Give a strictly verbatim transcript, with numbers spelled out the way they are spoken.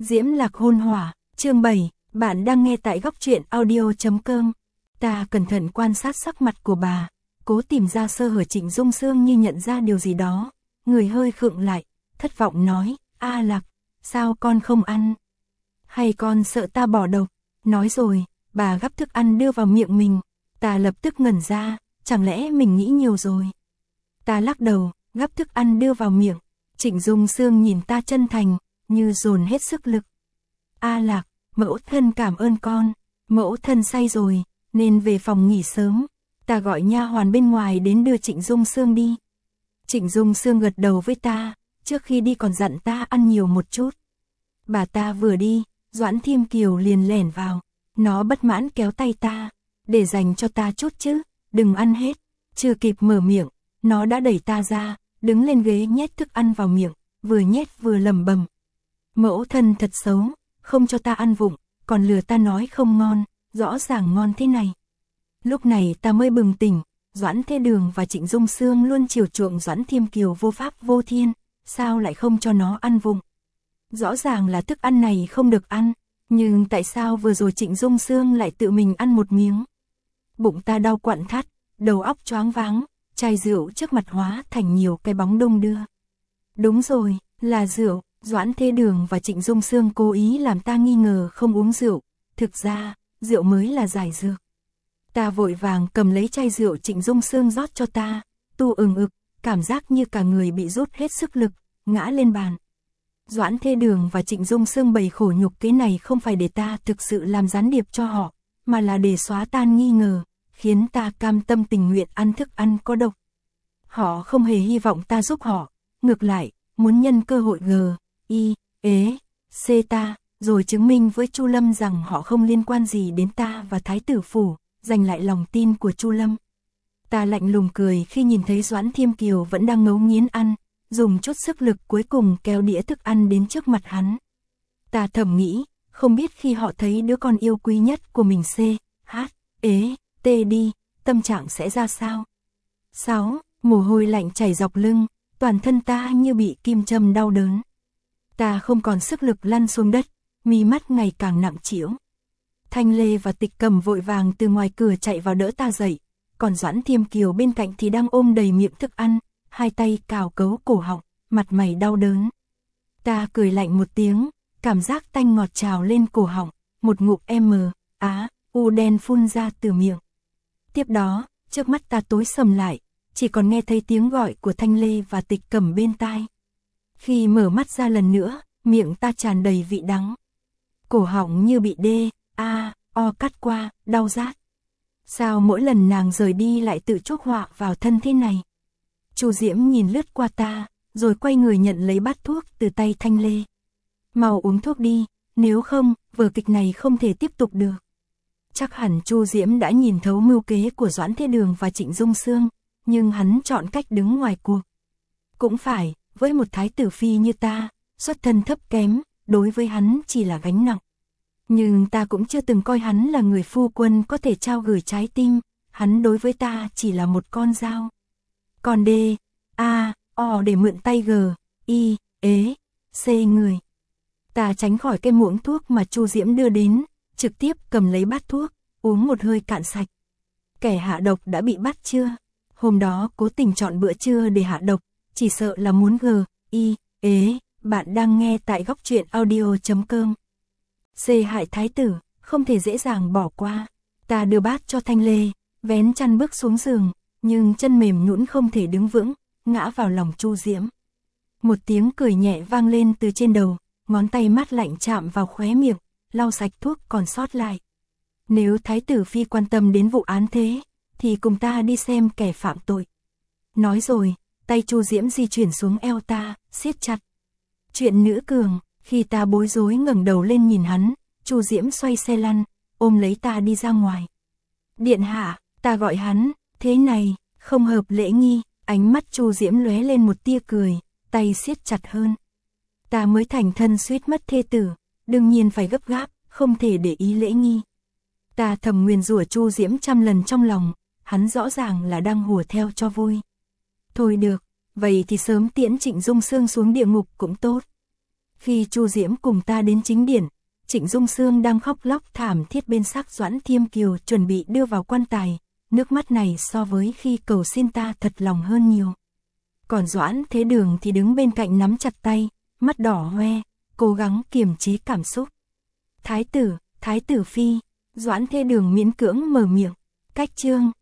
Diễm Lạc Hôn Hỏa, chương bảy, bạn đang nghe tại góc truyện audio chấm com. Ta cẩn thận quan sát sắc mặt của bà, cố tìm ra sơ hở. Trịnh Dung Sương như nhận ra điều gì đó, người hơi khựng lại, thất vọng nói, A Lạc, sao con không ăn? Hay con sợ ta bỏ độc? Nói rồi, bà gắp thức ăn đưa vào miệng mình, ta lập tức ngẩn ra, chẳng lẽ mình nghĩ nhiều rồi? Ta lắc đầu, gắp thức ăn đưa vào miệng, Trịnh Dung Sương nhìn ta chân thành, như dồn hết sức lực. A Lạc, mẫu thân cảm ơn con, mẫu thân say rồi, nên về phòng nghỉ sớm. Ta gọi nha hoàn bên ngoài đến đưa Trịnh Dung Sương đi. Trịnh Dung Sương gật đầu với ta, trước khi đi còn dặn ta ăn nhiều một chút. Bà ta vừa đi, Doãn Thiêm Kiều liền lẻn vào, nó bất mãn kéo tay ta, để dành cho ta chút chứ, đừng ăn hết. Chưa kịp mở miệng, nó đã đẩy ta ra, đứng lên ghế nhét thức ăn vào miệng, vừa nhét vừa lẩm bẩm. Mẫu thân thật xấu, không cho ta ăn vụng, còn lừa ta nói không ngon, rõ ràng ngon thế này. Lúc này ta mới bừng tỉnh, Doãn Thế Đường và Trịnh Dung Sương luôn chiều chuộng Doãn Thiêm Kiều vô pháp vô thiên, sao lại không cho nó ăn vụng? Rõ ràng là thức ăn này không được ăn, nhưng tại sao vừa rồi Trịnh Dung Sương lại tự mình ăn một miếng? Bụng ta đau quặn thắt, đầu óc choáng váng, chai rượu trước mặt hóa thành nhiều cái bóng đung đưa. Đúng rồi, là rượu. Doãn Thế Đường và Trịnh Dung Sương cố ý làm ta nghi ngờ không uống rượu, thực ra, rượu mới là giải dược. Ta vội vàng cầm lấy chai rượu Trịnh Dung Sương rót cho ta, tu ừng ực, cảm giác như cả người bị rút hết sức lực, ngã lên bàn. Doãn Thế Đường và Trịnh Dung Sương bày khổ nhục kế này không phải để ta thực sự làm gián điệp cho họ, mà là để xóa tan nghi ngờ, khiến ta cam tâm tình nguyện ăn thức ăn có độc. Họ không hề hy vọng ta giúp họ, ngược lại, muốn nhân cơ hội g, y, ế, c ta, rồi chứng minh với Chu Lâm rằng họ không liên quan gì đến ta và Thái tử phủ, giành lại lòng tin của Chu Lâm. Ta lạnh lùng cười khi nhìn thấy Doãn Thiêm Kiều vẫn đang ngấu nghiến ăn, dùng chút sức lực cuối cùng kéo đĩa thức ăn đến trước mặt hắn. Ta thầm nghĩ, không biết khi họ thấy đứa con yêu quý nhất của mình c, h, ế, t đi, tâm trạng sẽ ra sao? sáu. Mồ hôi lạnh chảy dọc lưng, toàn thân ta như bị kim châm đau đớn. Ta không còn sức lực lăn xuống đất, mí mắt ngày càng nặng trĩu. Thanh Lê và Tịch Cầm vội vàng từ ngoài cửa chạy vào đỡ ta dậy, còn Doãn Thiêm Kiều bên cạnh thì đang ôm đầy miệng thức ăn, hai tay cào cấu cổ họng, mặt mày đau đớn. Ta cười lạnh một tiếng, cảm giác tanh ngọt trào lên cổ họng, một ngụm m, á, u đen phun ra từ miệng. Tiếp đó, trước mắt ta tối sầm lại, chỉ còn nghe thấy tiếng gọi của Thanh Lê và Tịch Cầm bên tai. Khi mở mắt ra lần nữa, miệng ta tràn đầy vị đắng. Cổ họng như bị đê, a, o cắt qua, đau rát. Sao mỗi lần nàng rời đi lại tự chuốc họa vào thân thế này? Chu Diễm nhìn lướt qua ta, rồi quay người nhận lấy bát thuốc từ tay Thanh Lê. Mau uống thuốc đi, nếu không, vở kịch này không thể tiếp tục được. Chắc hẳn Chu Diễm đã nhìn thấu mưu kế của Doãn Thế Đường và Trịnh Dung Sương, nhưng hắn chọn cách đứng ngoài cuộc. Cũng phải, với một thái tử phi như ta, xuất thân thấp kém, đối với hắn chỉ là gánh nặng. Nhưng ta cũng chưa từng coi hắn là người phu quân có thể trao gửi trái tim, hắn đối với ta chỉ là một con dao. Còn D, A, O để mượn tay G, Y, ế, C người. Ta tránh khỏi cái muỗng thuốc mà Chu Diễm đưa đến, trực tiếp cầm lấy bát thuốc, uống một hơi cạn sạch. Kẻ hạ độc đã bị bắt chưa? Hôm đó cố tình chọn bữa trưa để hạ độc, chỉ sợ là muốn G, Y, ế, bạn đang nghe tại góc truyện audio chấm com. C hại thái tử, không thể dễ dàng bỏ qua. Ta đưa bát cho Thanh Lê, vén chăn bước xuống giường, nhưng chân mềm nhũn không thể đứng vững, ngã vào lòng Chu Diễm. Một tiếng cười nhẹ vang lên từ trên đầu, ngón tay mát lạnh chạm vào khóe miệng, lau sạch thuốc còn sót lại. Nếu thái tử phi quan tâm đến vụ án thế, thì cùng ta đi xem kẻ phạm tội. Nói rồi, tay Chu Diễm di chuyển xuống eo ta, siết chặt. Chuyện nữ cường, khi ta bối rối ngẩng đầu lên nhìn hắn, Chu Diễm xoay xe lăn, ôm lấy ta đi ra ngoài. Điện hạ, ta gọi hắn, thế này, không hợp lễ nghi, ánh mắt Chu Diễm lóe lên một tia cười, tay siết chặt hơn. Ta mới thành thân suýt mất thê tử, đương nhiên phải gấp gáp, không thể để ý lễ nghi. Ta thầm nguyền rủa Chu Diễm trăm lần trong lòng, hắn rõ ràng là đang hùa theo cho vui. Thôi được, vậy thì sớm tiễn Trịnh Dung Sương xuống địa ngục cũng tốt. Khi Chu Diễm cùng ta đến chính điện, Trịnh Dung Xương đang khóc lóc thảm thiết bên xác Doãn Thiêm Kiều chuẩn bị đưa vào quan tài, nước mắt này so với khi cầu xin ta thật lòng hơn nhiều. Còn Doãn Thế Đường thì đứng bên cạnh nắm chặt tay, mắt đỏ hoe, cố gắng kiềm chế cảm xúc. Thái tử, Thái tử phi, Doãn Thế Đường miễn cưỡng mở miệng, cách trương,